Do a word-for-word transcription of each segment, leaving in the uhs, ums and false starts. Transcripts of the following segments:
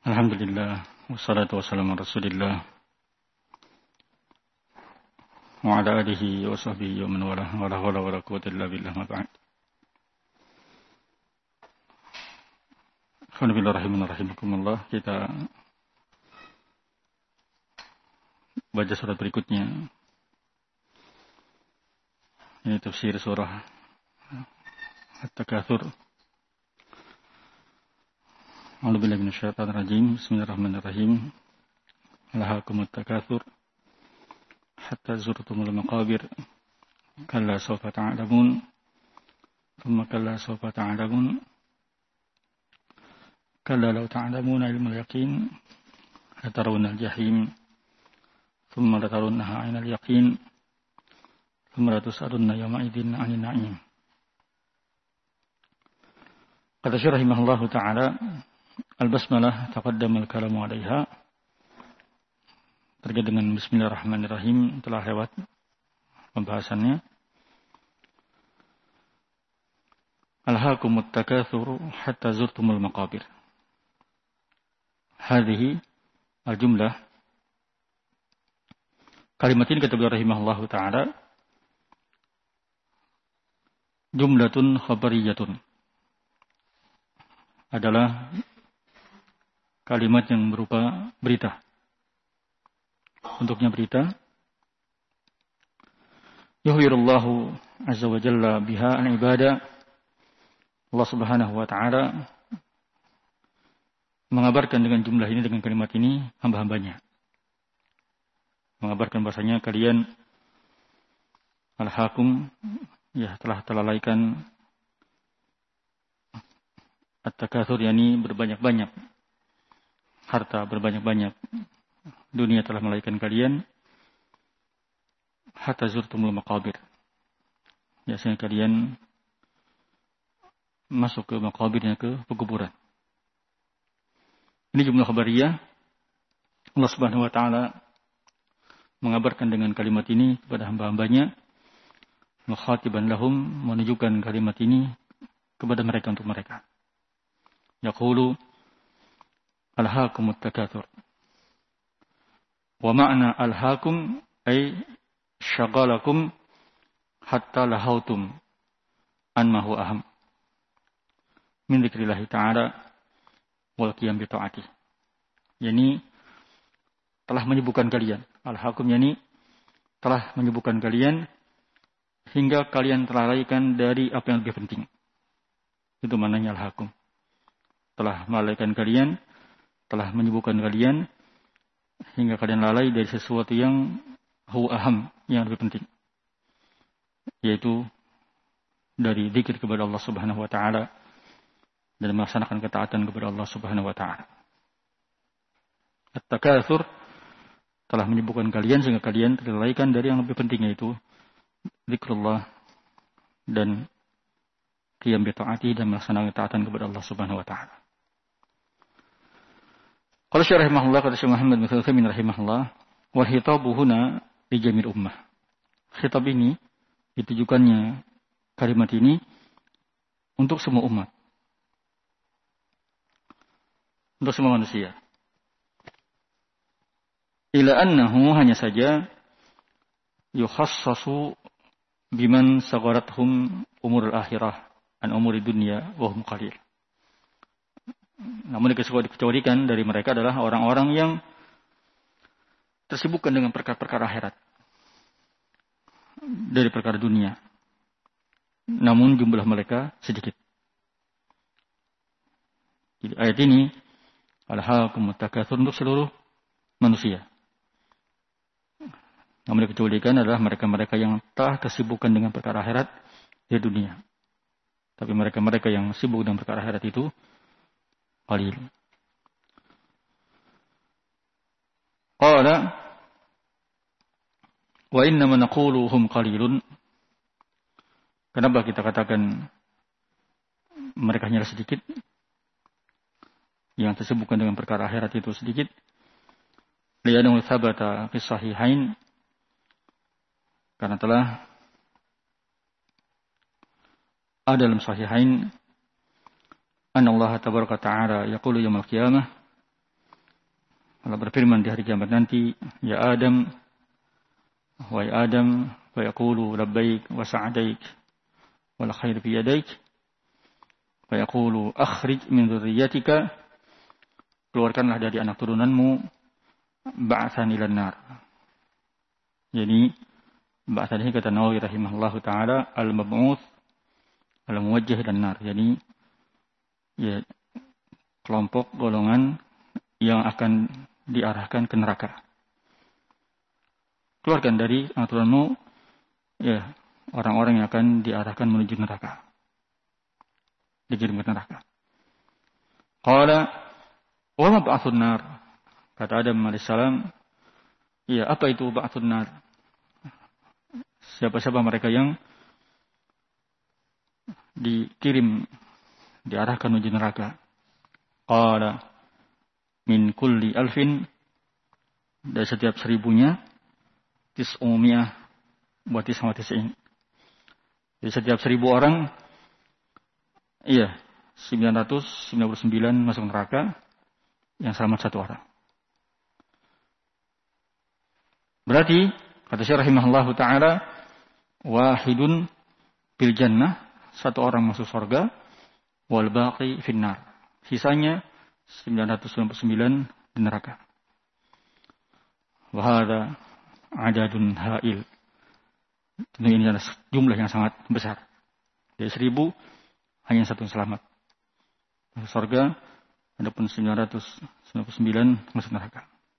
Alhamdulillah, wassalatu wassalamu ala Rasulillah wa ala alihi wa sahbihi wa man walah, wa la hawla wa la quwwata illa billah, ma ba'd. Alhamdulillah rahimun rahimakumullah. Kita baca surat berikutnya. Ini tafsir surah At-Takatsur. A'udzu billahi minasyaitonir rajim. Bismillahirrahmanirrahim. Alhaakumut takatsur hatta zurtumul maqabir. Kalla sawfa ta'lamun. Thumma kalla sawfa ta'lamun. Kalla law ta'lamuna ilmal yaqin latarawunnal jahim. Thumma latarawunnaha 'ainal yaqin. Thumma latus'alunna yawma idzin 'anil na'im. Qala syarah rahimahullahu ta'ala, al-basmalah taqaddama al-kalamu 'alaiha. Terkait dengan bismillahirrahmanirrahim telah lewat pembahasannya. Alhaakumut takatsur hatta zurtumul maqabir. Hadhihi al-jumlah. Kalimat ini kata beliau rahimahullahu ta'ala, jumlatun khabariyatun, adalah kalimat yang berupa berita. Bentuknya berita. Yuhwirullahu azza wa jalla biha al-ibadah. Allah subhanahu wa ta'ala mengabarkan dengan jumlah ini, dengan kalimat ini, hamba-hambanya. Mengabarkan bahasanya kalian al-hakum, ya telah telalaikan at-takatsur, yakni berbanyak-banyak harta, berbanyak-banyak dunia telah melalaikan kalian. Hatta zurtumul maqabir, ya sehingga kalian masuk ke maqabirnya, ke pekuburan. Ini jumlah khabariyah. Allah Subhanahu wa taala mengabarkan dengan kalimat ini kepada hamba-hambanya, mukhatiban lahum, menunjukkan kalimat ini kepada mereka, untuk mereka. Yaqulu alhaakumut takatsur. Wa ma'na alhaakum ay syagalakum hatta lahautum an ma huwa aham min dzikrillah ta'ala wal qiyam bi ta'ati. Yani telah menyibukkan kalian. Alhaakum yani telah menyibukkan kalian hingga kalian terlalaikan dari apa yang lebih penting. Itu maknanya alhaakum. Telah melalaikan kalian, telah menyibukkan kalian hingga kalian lalai dari sesuatu yang huwa aham, yang lebih penting, yaitu dari zikir kepada Allah Subhanahu wa taala dan melaksanakan ketaatan kepada Allah Subhanahu wa taala. At-takatsur telah menyibukkan kalian sehingga kalian terlalaikan dari yang lebih penting, yaitu zikrullah dan qiyam bi ta'ati, dan melaksanakan ketaatan kepada Allah Subhanahu wa taala. Qala syarah rahimahullah, kata Syekh Muhammad bin Utsaimin rahimahullah, wa khitabu huna li jamil ummah. Khitab ini ditujukannya, kalimat ini untuk semua umat, untuk semua manusia. Ila annahu, hanya saja, yukhassasu biman sagarathum umurul akhirah an umuri dunya wa hum qalil. Namun dikecualikan dari mereka adalah orang-orang yang tersibukkan dengan perkara-perkara akhirat dari perkara dunia, namun jumlah mereka sedikit. Jadi ayat ini alhaakumut takatsur untuk seluruh manusia. Namun dikecualikan adalah mereka-mereka yang telah tersibukkan dengan perkara akhirat di dunia. Tapi mereka-mereka yang sibuk dengan perkara akhirat itu qalil. Qala wa inna ma naqulu hum qalilun. Kenapa kita katakan mereka hanya sedikit? Yang tersibukkan dengan perkara akhirat itu sedikit. Li'annahu thabata fi sahihain, karena telah ada dalam sahihain, anna Allah tabaraka ta'ala yaqulu yaumil qiyamah, Allah berfirman di hari kiamat nanti, ya Adam, wahai Adam, wa yaqulu labbaik wa sa'daik wal khair fi yadaik, wa yaqulu akhrij min dzurriyyatika, keluarkanlah dari anak turunanmu ba'tsan ilan nar. Jadi ba'tsan ini kata Nawawi rahimahullahu taala al-mab'uts al-muwajjah dan nar. Jadi ya kelompok golongan yang akan diarahkan ke neraka. Keluarkan dari aturanmu ya orang-orang yang akan diarahkan menuju neraka. Dikirim ke neraka. Qala wa ma ba'tsun nar? Kata Adam alaihissalam, ya apa itu ba'tsun nar? Siapa-siapa mereka yang dikirim diarahkan menuju neraka? Qala min kulli alfin, dari setiap seribunya, tis'umiyah wa tis'ah wa tis'in. Jadi setiap seribu orang, iya, sembilan ratus sembilan puluh sembilan masuk neraka, yang selamat satu orang. Berarti, kata Syekh rahimahullahu ta'ala, wahidun bil jannah, satu orang masuk surga, wal baqi finnar. Sisanya sembilan ratus sembilan puluh sembilan di neraka. Wa hadza adadun ha'il. Tentu ini adalah jumlah yang sangat besar. Dari seribu hanya satu yang selamat masuk surga, adapun sembilan ratus sembilan puluh sembilan masuk neraka.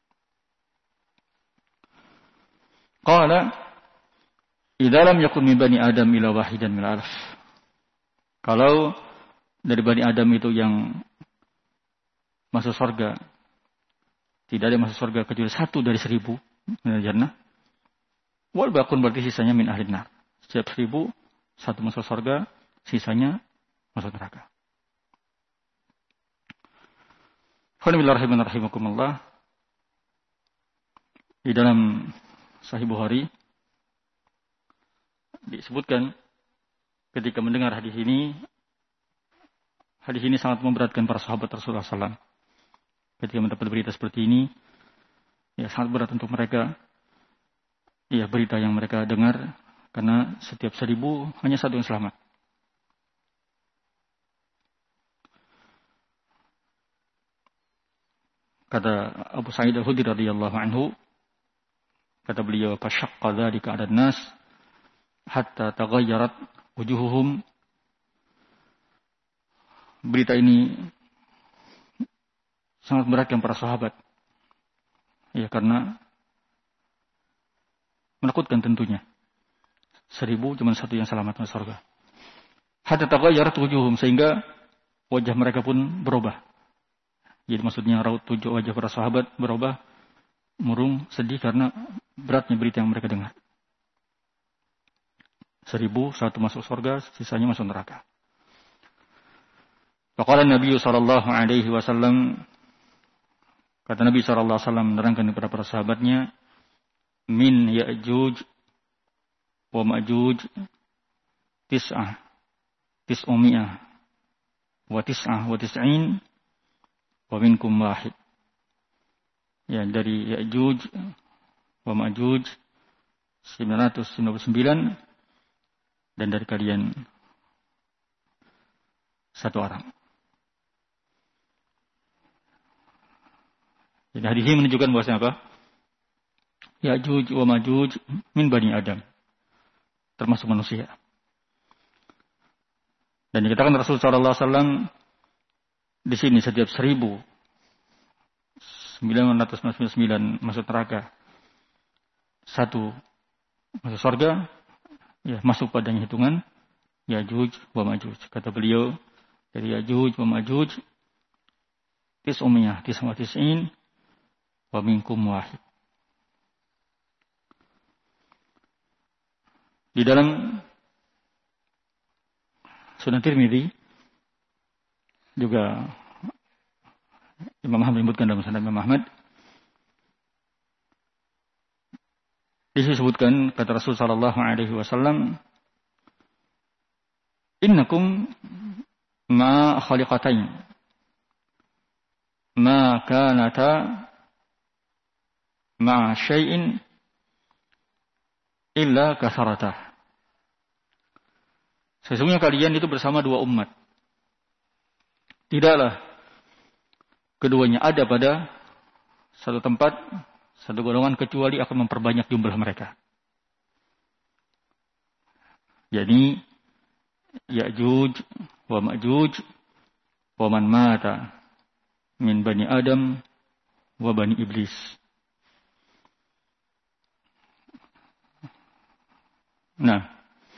Qala idza lam yakun min bani adam ila wahidan min alf. Kalau dari bani Adam itu yang masuk surga, tidak ada masuk surga kecuali satu dari seribu min jannah. Wal baqun berarti sisanya min ahli nar. Setiap seribu satu masuk surga, sisanya masuk neraka. Bismillahirrahmanirrahim. Di dalam Sahih Bukhari disebutkan ketika mendengar hadis ini, hadis ini sangat memberatkan para sahabat Rasulullah sallallahu alaihi wasallam. Ketika mendapat berita seperti ini, ya sangat berat untuk mereka. Ya berita yang mereka dengar, karena setiap seribu hanya satu yang selamat. Kata Abu Sa'id Al-Khudri radhiyallahu anhu, kata beliau, "Fashaqqa dzalika 'ala an-nas hatta taghayyarat wujuhuhum." Berita ini sangat beratkan para sahabat. Ya karena menakutkan tentunya. Seribu cuma satu yang selamat masuk surga. Hatta taghayyarat wujuhum, sehingga wajah mereka pun berubah. Jadi maksudnya raut wajah para sahabat berubah, murung, sedih karena beratnya berita yang mereka dengar. Seribu, satu masuk surga, sisanya masuk neraka. Faqala Nabi sallallahu alaihi wasallam, kata Nabi sallallahu alaihi wasallam menerangkan kepada para sahabatnya, min Ya'juj wa Ma'juj tis'ah tis'umiyah wa tis'ah wa tis'in wa minkum wahid. Ya, dari Ya'juj wa Ma'juj sembilan ratus sembilan puluh sembilan, dan dari kalian satu orang. Jadi hadis ini menunjukkan bahwasanya apa? Ya'juj wa Ma'juj min bani Adam, termasuk manusia. Dan dikatakan Rasulullah sallallahu alaihi wasallam di sini setiap seribu sembilan ratus sembilan puluh sembilan masuk neraka, satu masuk surga, ya masuk pada hitungan Ya'juj wa Ma'juj. Kata beliau, dari Ya'juj wa Ma'juj tis'umiyah tis'ah wa tis'in wa minkum wahid. Di dalam Sunan Tirmidzi juga Imam Ahmad menyebutkan dalam Musnad Imam Ahmad, disebutkan kata Rasul sallallahu alaihi wasallam, innakum ma khaliqatain ma kanata ma'a syai'in illa kasaratah. Sesungguhnya kalian itu bersama dua umat. Tidaklah keduanya ada pada satu tempat, satu golongan, kecuali akan memperbanyak jumlah mereka. Jadi Ya'juj wa Ma'juj wa man mata min bani Adam wa bani Iblis. Nah,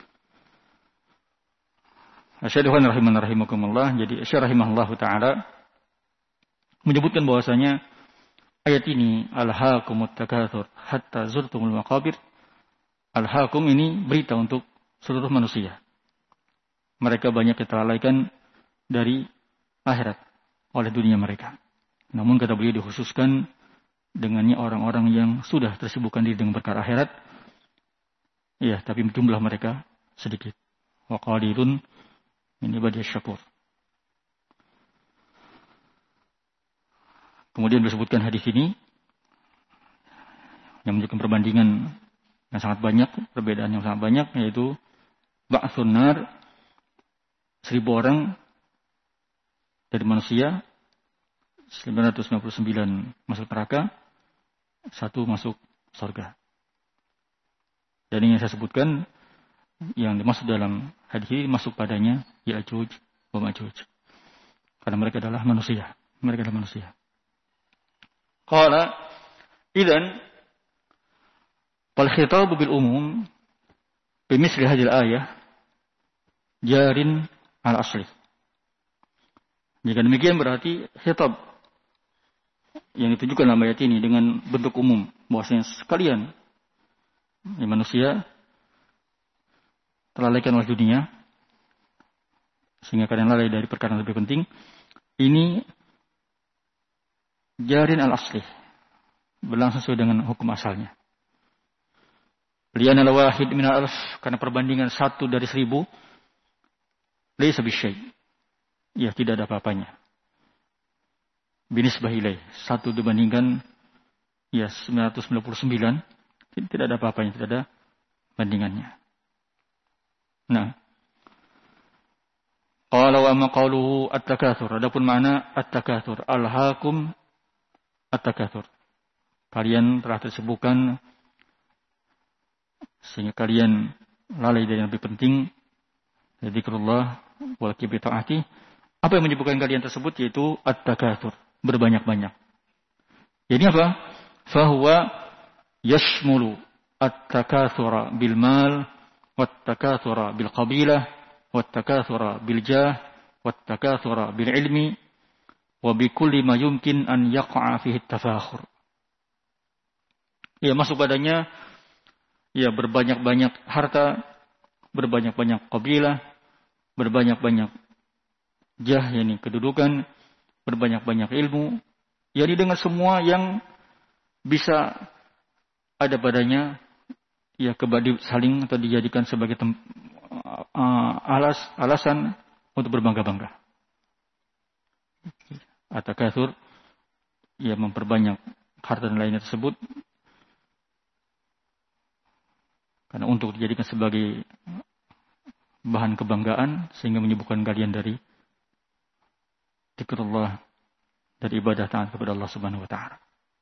Asyhadu an rahiman rahimakumullah. Jadi Syekh rahimahullahu taala menyebutkan bahwasanya ayat ini alhaakumut takatsur hatta zurtumul maqabir. Alhaakum ini berita untuk seluruh manusia. Mereka banyak keterlalaikan dari akhirat oleh dunia mereka. Namun kata beliau dikhususkan dengannya orang-orang yang sudah tersibukkan diri dengan perkara akhirat. Ya, tapi jumlah mereka sedikit. Wa qalilun min ibadiyasy syakur. Kemudian disebutkan hadis ini yang menunjukkan perbandingan yang sangat banyak, perbedaan yang sangat banyak, yaitu ba'tsun nar, seribu orang dari manusia, sembilan ratus sembilan puluh sembilan masuk neraka, satu masuk surga. Dan yang saya sebutkan yang dimaksud dalam hadis ini masuk padanya Ya'juj wa Ma'juj. Karena mereka adalah manusia. Mereka adalah manusia. Qala idzan fal khitab bil umum bimisli hadhihi al-ayah jarin al asli. Jika demikian berarti khitab yang ditujukan dalam ayat ini dengan bentuk umum bahwasanya sekalian ya, manusia terlalaikan oleh dunia sehingga kalian lalai dari perkara yang lebih penting. Ini jarin al-asli, berlangsung sesuai dengan hukum asalnya. Li'anna al-wahid min al-alf, karena perbandingan satu dari seribu, laysa bisyai', ya tidak ada apa-apanya. Binisbah ilaih, satu dibandingkan ya sembilan ratus sembilan puluh sembilan, tidak ada apa-apanya, tidak ada bandingannya. Nah, qala wa ma qawluhu at-takatsur. Adapun makna at-takatsur, alhaakum at-takatsur. Kalian telah tersibukkan sehingga kalian lalai dari yang lebih penting, zikrullah wal kibri ta'ati. Apa yang menyibukkan kalian tersebut yaitu at-takatsur, berbanyak-banyak. Jadi apa? Fa huwa yashmulu at-takatsura bil mal wat-takatsura bil qabilah wat-takatsura bil jah wat-takatsura bil ilmi wa bi kulli ma yumkin an yaqa'a fihi at-tafakhur. Ya, masuk padanya ya berbanyak-banyak harta, berbanyak-banyak qabilah, berbanyak-banyak jah, yakni kedudukan, berbanyak-banyak ilmu, yakni dengan semua yang bisa ada padanya, ya kebadi saling atau dijadikan sebagai tem, uh, alas alasan untuk berbangga-bangga. At-takatsur, ya memperbanyak harta dan lainnya tersebut, karena untuk dijadikan sebagai bahan kebanggaan sehingga menyibukkan kalian dari zikrullah, dari ibadah taat kepada Allah Subhanahu wa taala.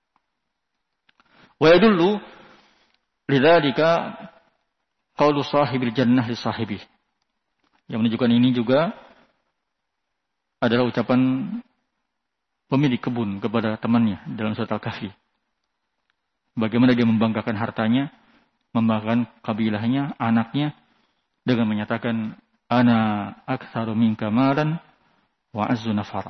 Wa yadullu lidzalika qaulu sahibil jannah li sahibi. Yang menunjukkan ini juga adalah ucapan pemilik kebun kepada temannya dalam surat Al-Kahfi. Bagaimana dia membanggakan hartanya, membanggakan kabilahnya, anaknya, dengan menyatakan ana aktsaru minka malan wa azzu nafara.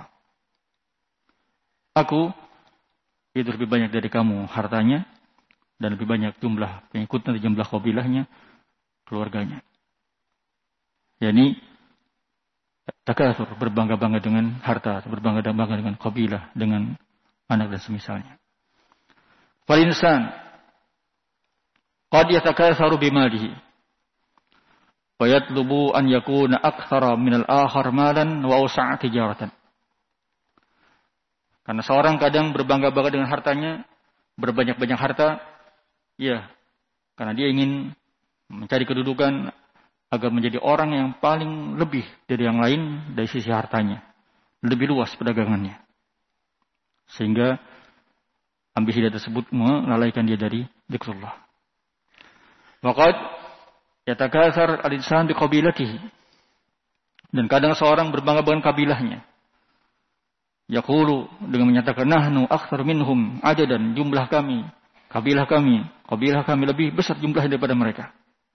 Aku itu lebih banyak dari kamu hartanya dan lebih banyak jumlah pengikutnya, jumlah kabilahnya, keluarganya. Yani takatsur, berbangga-bangga dengan harta, berbangga-bangga dengan kabilah, dengan anak dan semisalnya. Fal insan qad yatakatsaru bimalihi wa yatlubu an yakuna aktsara min al-akhar malan wa awsa'a tijaratan. Karena seorang kadang berbangga-bangga dengan hartanya, berbanyak-banyak harta, ya, karena dia ingin mencari kedudukan agar menjadi orang yang paling lebih dari yang lain dari sisi hartanya, lebih luas perdagangannya. Sehingga ambisi dia tersebut melalaikan dia dari zikrullah. Waqad yatakatsar al-insan biqabilatihi. Dan kadang seorang berbangga-bangga kabilahnya. Yaqulu, dengan menyatakan nahnu aktsar minhum adadan, jumlah kami, kabilah kami, kabilah kami lebih besar jumlahnya daripada mereka.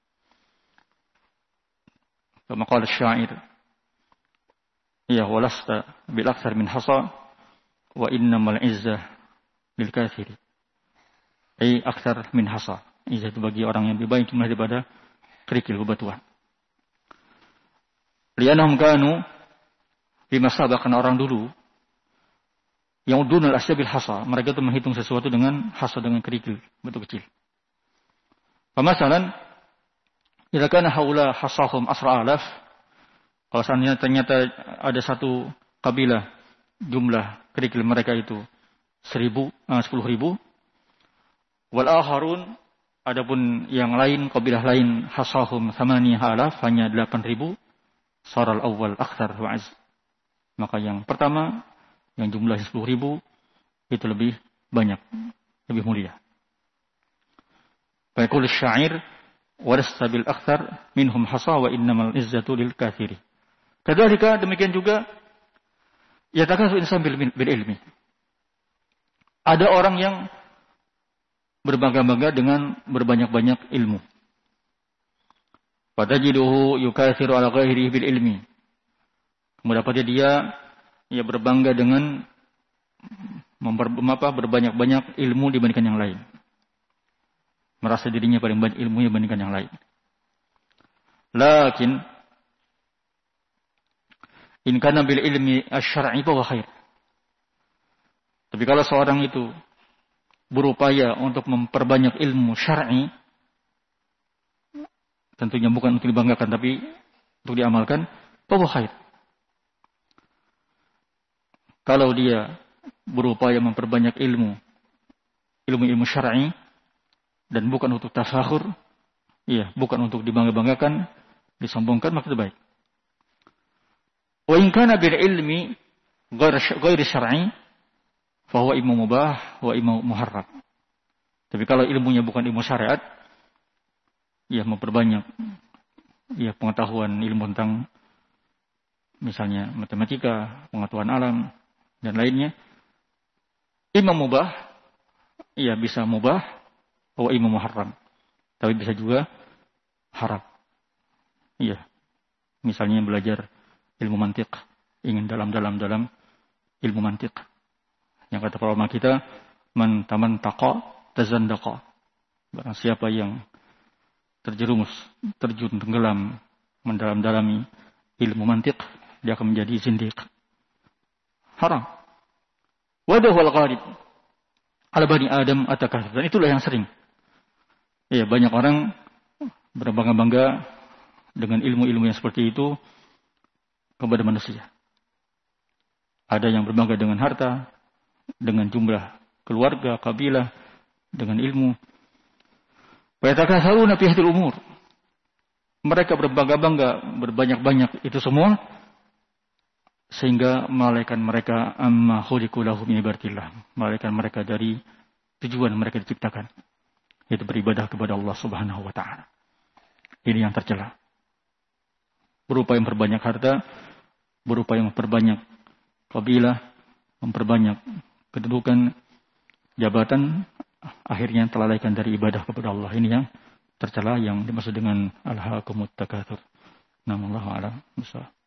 Kama qala asy-sya'ir, ya walasta bil aktsar min hasa wa innamal izzah lil katsiri. Ai aktsar min hasa. Izzah itu bagi orang yang lebih banyak jumlah daripada kerikil bebatuan. Lianahum kanu bima sabaqana, orang dulu yang udunal asyabil hasa, mereka itu menghitung sesuatu dengan hasa, dengan kerikil batu kecil. Pemasalan idza kana haula hasahum asra alaf, kalau seandainya ternyata ada satu kabilah jumlah kerikil mereka itu seribu, uh, sepuluh ribu, wal akharun, adapun yang lain kabilah lain hasahum thamaniyah alaf, hanya delapan ribu, saral awal akthar wa az, maka yang pertama yang jumlahnya sepuluh ribu itu lebih banyak, lebih mulia. Fa yaqulu asy-sya'ir walasta bil akthar minhum hasa wa innamal izzatu lil katsiri. Kadzalika, demikian juga yatakasu insan bil, bil ilmi. Ada orang yang berbangga-bangga dengan berbanyak-banyak ilmu. Fatajiduhu yukatsiru ala ghairihi bil ilmi. Kemudian pada dia ia berbangga dengan memper, apa, berbanyak-banyak ilmu dibandingkan yang lain. Merasa dirinya paling banyak ilmunya dibandingkan yang lain. Lakin in kana bil ilmi asy-syar'i fa khair. Tapi kalau seorang itu berupaya untuk memperbanyak ilmu syar'i, tentunya bukan untuk dibanggakan tapi untuk diamalkan, fa khair. Kalau dia berupaya memperbanyak ilmu, ilmu-ilmu syar'i, dan bukan untuk tafakhur, iya, bukan untuk dibangga-banggakan, disombongkan, maka itu baik. Wa in kana bil ilmi ghairi syar'i, fa huwa imma mubah wa imma muharram. Tapi kalau ilmunya bukan ilmu syariat, ya memperbanyak ya pengetahuan ilmu tentang misalnya matematika, pengetahuan alam dan lainnya, imam mubah, iya bisa mubah, atau imam muharram, tapi bisa juga haram. Iya, misalnya belajar ilmu mantiq, ingin dalam-dalam dalam ilmu mantiq. Yang kata para ulama kita, man tamantaqa tazandaqa. Barang siapa yang terjerumus, terjun tenggelam mendalam-dalami ilmu mantiq, dia akan menjadi zindiq. Haram. Wadahul ghalib ala bani Adam atakatsur. Dan itulah yang sering. Ya, banyak orang berbangga-bangga dengan ilmu-ilmu yang seperti itu kepada manusia. Ada yang berbangga dengan harta, dengan jumlah keluarga, kabilah, dengan ilmu. Wa yatakatsaruna fi hadhil umur. Mereka berbangga-bangga, berbanyak-banyak itu semua, sehingga melalaikan mereka amma khuliqu lahu min ibadatillah, melalaikan mereka dari tujuan mereka diciptakan, yaitu beribadah kepada Allah Subhanahu wa taala. Ini yang tercela. Berupaya memperbanyak harta, berupaya memperbanyak kabilah, memperbanyak kedudukan, jabatan, akhirnya terlalaikan dari ibadah kepada Allah. Ini yang tercela, yang dimaksud dengan alhaakumut takatsur. Namallahu a'lam.